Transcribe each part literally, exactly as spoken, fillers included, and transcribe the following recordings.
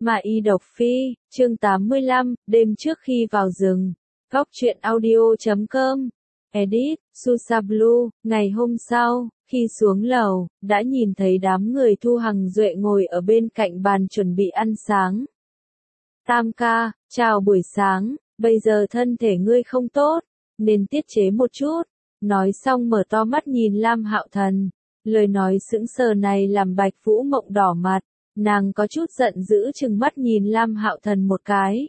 Mà y độc phi, chương tám mươi lăm, đêm trước khi vào rừng. Góc truyện audio chấm com. Edit, Susa Blue. Ngày hôm sau, khi xuống lầu, đã nhìn thấy đám người Thu Hằng Duệ ngồi ở bên cạnh bàn chuẩn bị ăn sáng. Tam ca, chào buổi sáng, bây giờ thân thể ngươi không tốt, nên tiết chế một chút. Nói xong mở to mắt nhìn Lam Hạo Thần. Lời nói sững sờ này làm Bạch Vũ Mộng đỏ mặt. Nàng có chút giận dữ trừng mắt nhìn Lam Hạo Thần một cái.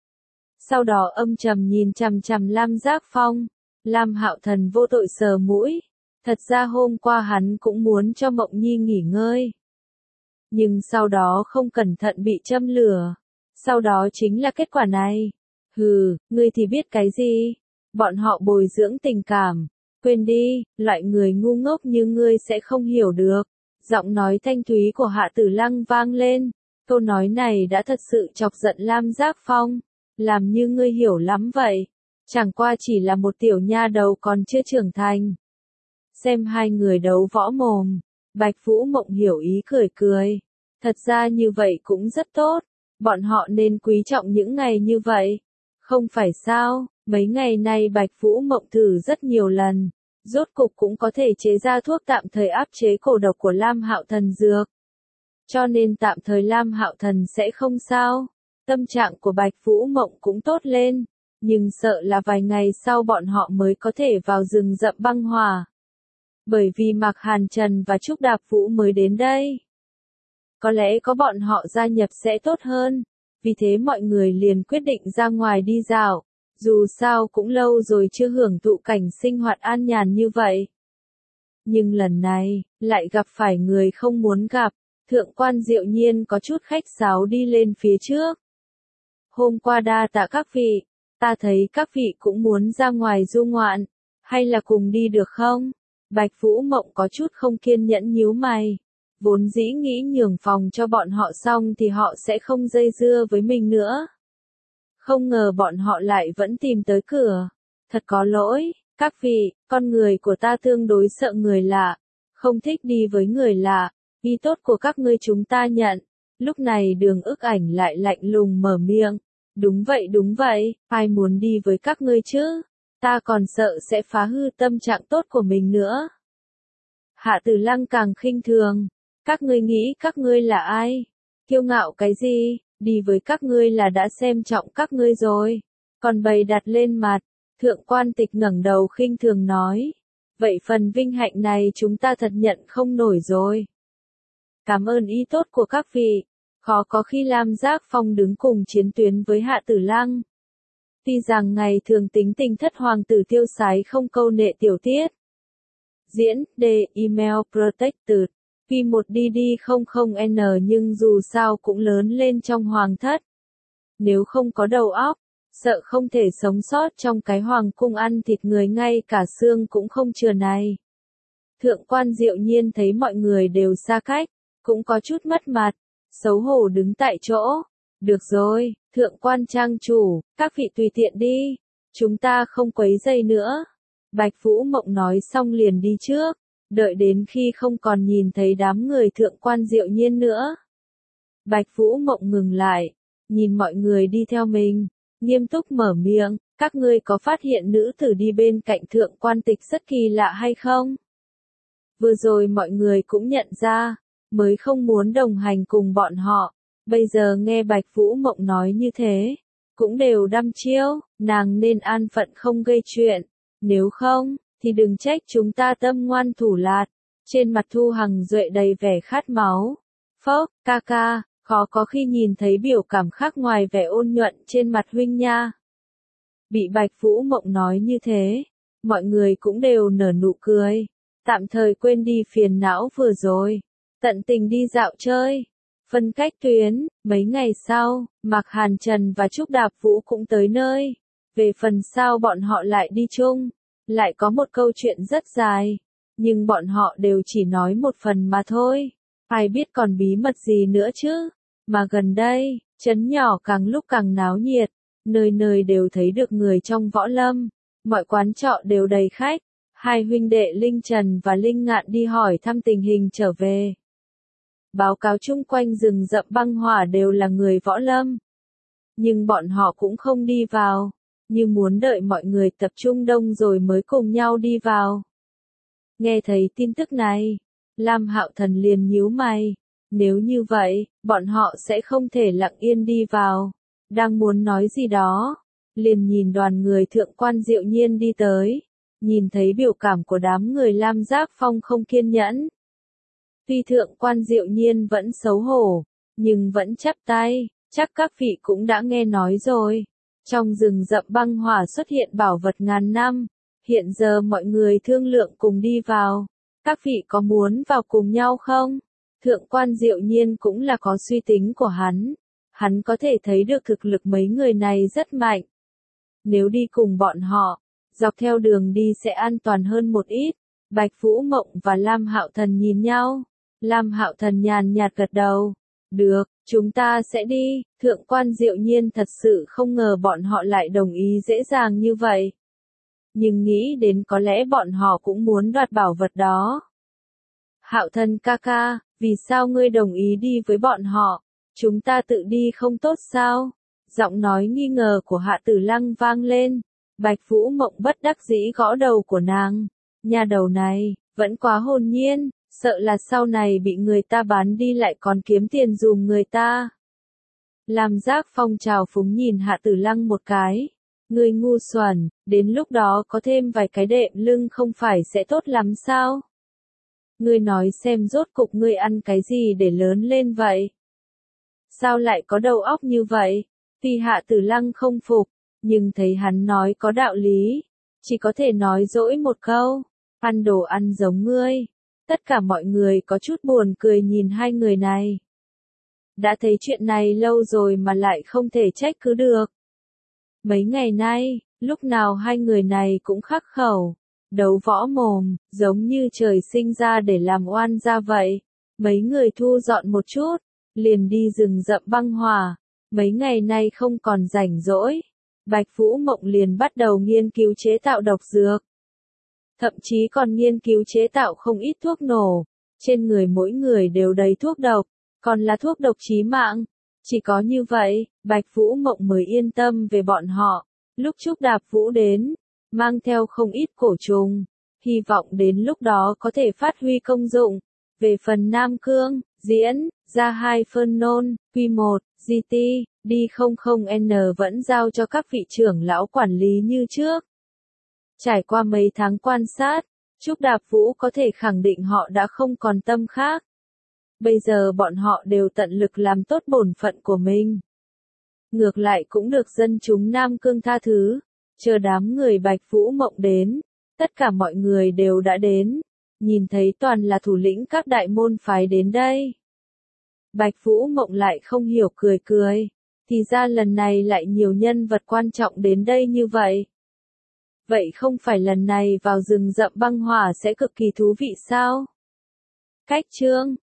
Sau đó âm trầm nhìn chằm chằm Lam Giác Phong. Lam Hạo Thần vô tội sờ mũi. Thật ra hôm qua hắn cũng muốn cho Mộng Nhi nghỉ ngơi. Nhưng sau đó không cẩn thận bị châm lửa. Sau đó chính là kết quả này. Hừ, ngươi thì biết cái gì? Bọn họ bồi dưỡng tình cảm. Quên đi, loại người ngu ngốc như ngươi sẽ không hiểu được. Giọng nói thanh thúy của Hạ Tử Lăng vang lên. Câu nói này đã thật sự chọc giận Lam Giác Phong. Làm như ngươi hiểu lắm vậy. Chẳng qua chỉ là một tiểu nha đầu còn chưa trưởng thành. Xem hai người đấu võ mồm. Bạch Vũ Mộng hiểu ý cười cười. Thật ra như vậy cũng rất tốt. Bọn họ nên quý trọng những ngày như vậy. Không phải sao, mấy ngày nay Bạch Vũ Mộng thử rất nhiều lần. Rốt cục cũng có thể chế ra thuốc tạm thời áp chế cổ độc của Lam Hạo Thần dược. Cho nên tạm thời Lam Hạo Thần sẽ không sao. Tâm trạng của Bạch Vũ Mộng cũng tốt lên. Nhưng sợ là vài ngày sau bọn họ mới có thể vào rừng rậm băng hỏa. Bởi vì Mạc Hàn Trần và Trúc Đạp Vũ mới đến đây. Có lẽ có bọn họ gia nhập sẽ tốt hơn. Vì thế mọi người liền quyết định ra ngoài đi dạo. Dù sao cũng lâu rồi chưa hưởng thụ cảnh sinh hoạt an nhàn như vậy. Nhưng lần này, lại gặp phải người không muốn gặp. Thượng quan Diệu Nhiên có chút khách sáo đi lên phía trước. Hôm qua đa tạ các vị, ta thấy các vị cũng muốn ra ngoài du ngoạn. Hay là cùng đi được không? Bạch Vũ Mộng có chút không kiên nhẫn nhíu mày. Vốn dĩ nghĩ nhường phòng cho bọn họ xong thì họ sẽ không dây dưa với mình nữa. Không ngờ bọn họ lại vẫn tìm tới cửa. Thật có lỗi, các vị, con người của ta tương đối sợ người lạ. Không thích đi với người lạ. Ý tốt của các ngươi chúng ta nhận. Lúc này Đường Ức Ảnh lại lạnh lùng mở miệng. Đúng vậy đúng vậy, ai muốn đi với các ngươi chứ? Ta còn sợ sẽ phá hư tâm trạng tốt của mình nữa. Hạ Tử Lăng càng khinh thường. Các ngươi nghĩ các ngươi là ai? Kiêu ngạo cái gì? Đi với các ngươi là đã xem trọng các ngươi rồi. Còn bày đặt lên mặt. Thượng quan Tịch ngẩng đầu khinh thường nói. Vậy phần vinh hạnh này chúng ta thật nhận không nổi rồi. Cảm ơn ý tốt của các vị. Khó có khi Lam Giác Phong đứng cùng chiến tuyến với Hạ Tử Lăng. Tuy rằng ngày thường tính tình thất hoàng tử tiêu sái không câu nệ tiểu tiết. Diễn, D, Email Protected. P một D D không không N nhưng dù sao cũng lớn lên trong hoàng thất. Nếu không có đầu óc, sợ không thể sống sót trong cái hoàng cung ăn thịt người ngay cả xương cũng không chừa này. Thượng quan Diệu Nhiên thấy mọi người đều xa cách, cũng có chút mất mặt, xấu hổ đứng tại chỗ. Được rồi, thượng quan trang chủ, các vị tùy tiện đi, chúng ta không quấy rầy nữa. Bạch Vũ Mộng nói xong liền đi trước. Đợi đến khi không còn nhìn thấy đám người thượng quan Diệu Nhiên nữa. Bạch Vũ Mộng ngừng lại, nhìn mọi người đi theo mình, nghiêm túc mở miệng, các ngươi có phát hiện nữ tử đi bên cạnh thượng quan Tịch rất kỳ lạ hay không? Vừa rồi mọi người cũng nhận ra, mới không muốn đồng hành cùng bọn họ, bây giờ nghe Bạch Vũ Mộng nói như thế, cũng đều đăm chiêu, nàng nên an phận không gây chuyện, nếu không thì đừng trách chúng ta tâm ngoan thủ lạt. Trên mặt Thu Hằng Duệ đầy vẻ khát máu. Phốc, ca ca, khó có khi nhìn thấy biểu cảm khác ngoài vẻ ôn nhuận trên mặt huynh nha. Bị Bạch Vũ Mộng nói như thế, mọi người cũng đều nở nụ cười. Tạm thời quên đi phiền não vừa rồi. Tận tình đi dạo chơi. Phân cách tuyến, mấy ngày sau, Mạc Hàn Trần và Trúc Đạp Vũ cũng tới nơi. Về phần sau bọn họ lại đi chung. Lại có một câu chuyện rất dài, nhưng bọn họ đều chỉ nói một phần mà thôi. Ai biết còn bí mật gì nữa chứ? Mà gần đây, trấn nhỏ càng lúc càng náo nhiệt, nơi nơi đều thấy được người trong võ lâm, mọi quán trọ đều đầy khách. Hai huynh đệ Linh Trần và Linh Ngạn đi hỏi thăm tình hình trở về. báo cáo chung quanh rừng rậm băng hỏa đều là người võ lâm. Nhưng bọn họ cũng không đi vào, như muốn đợi mọi người tập trung đông rồi mới cùng nhau đi vào. Nghe thấy tin tức này, Lam Hạo Thần liền nhíu mày, nếu như vậy, bọn họ sẽ không thể lặng yên đi vào. Đang muốn nói gì đó, liền nhìn đoàn người thượng quan Diệu Nhiên đi tới, nhìn thấy biểu cảm của đám người Lam Giác Phong không kiên nhẫn. Tuy thượng quan Diệu Nhiên vẫn xấu hổ, nhưng vẫn chắp tay, chắc các vị cũng đã nghe nói rồi. Trong rừng rậm băng hỏa xuất hiện bảo vật ngàn năm, hiện giờ mọi người thương lượng cùng đi vào. Các vị có muốn vào cùng nhau không? Thượng quan Diệu Nhiên cũng là có suy tính của hắn. Hắn có thể thấy được thực lực mấy người này rất mạnh. Nếu đi cùng bọn họ, dọc theo đường đi sẽ an toàn hơn một ít. Bạch Vũ Mộng và Lam Hạo Thần nhìn nhau. Lam Hạo Thần nhàn nhạt gật đầu. Được, chúng ta sẽ đi. Thượng quan Diệu Nhiên thật sự không ngờ bọn họ lại đồng ý dễ dàng như vậy. Nhưng nghĩ đến có lẽ bọn họ cũng muốn đoạt bảo vật đó. Hạo Thần ca ca, vì sao ngươi đồng ý đi với bọn họ? Chúng ta tự đi không tốt sao? Giọng nói nghi ngờ của Hạ Tử Lăng vang lên. Bạch Vũ Mộng bất đắc dĩ gõ đầu của nàng. Nhà đầu này, vẫn quá hồn nhiên, sợ là sau này bị người ta bán đi lại còn kiếm tiền dùm người ta. Lam Giác Phong trào phúng nhìn Hạ Tử Lăng một cái. Ngươi ngu xuẩn, đến lúc đó có thêm vài cái đệm lưng không phải sẽ tốt lắm sao? Ngươi nói xem rốt cục ngươi ăn cái gì để lớn lên vậy? Sao lại có đầu óc như vậy? Tuy Hạ Tử Lăng không phục, nhưng thấy hắn nói có đạo lý, chỉ có thể nói dỗi một câu, ăn đồ ăn giống ngươi. Tất cả mọi người có chút buồn cười nhìn hai người này. Đã thấy chuyện này lâu rồi mà lại không thể trách cứ được. Mấy ngày nay, lúc nào hai người này cũng khắc khẩu, đấu võ mồm, giống như trời sinh ra để làm oan gia vậy. Mấy người thu dọn một chút, liền đi rừng rậm băng hỏa. Mấy ngày nay không còn rảnh rỗi, Bạch Vũ Mộng liền bắt đầu nghiên cứu chế tạo độc dược. Thậm chí còn nghiên cứu chế tạo không ít thuốc nổ, trên người mỗi người đều đầy thuốc độc, còn là thuốc độc chí mạng. Chỉ có như vậy, Bạch Vũ Mộng mới yên tâm về bọn họ. Lúc Trúc Đạp Vũ đến, mang theo không ít cổ trùng, hy vọng đến lúc đó có thể phát huy công dụng. Về phần Nam Cương, diễn, ra hai phân nôn, quy một, giê tê, đi không không N vẫn giao cho các vị trưởng lão quản lý như trước. Trải qua mấy tháng quan sát, Trúc Đạp Vũ có thể khẳng định họ đã không còn tâm khác. Bây giờ bọn họ đều tận lực làm tốt bổn phận của mình. Ngược lại cũng được dân chúng Nam Cương tha thứ. Chờ đám người Bạch Vũ Mộng đến, tất cả mọi người đều đã đến. Nhìn thấy toàn là thủ lĩnh các đại môn phái đến đây. Bạch Vũ Mộng lại không hiểu cười cười. Thì ra lần này lại nhiều nhân vật quan trọng đến đây như vậy. Vậy không phải lần này vào rừng rậm băng hỏa sẽ cực kỳ thú vị sao? Cách chương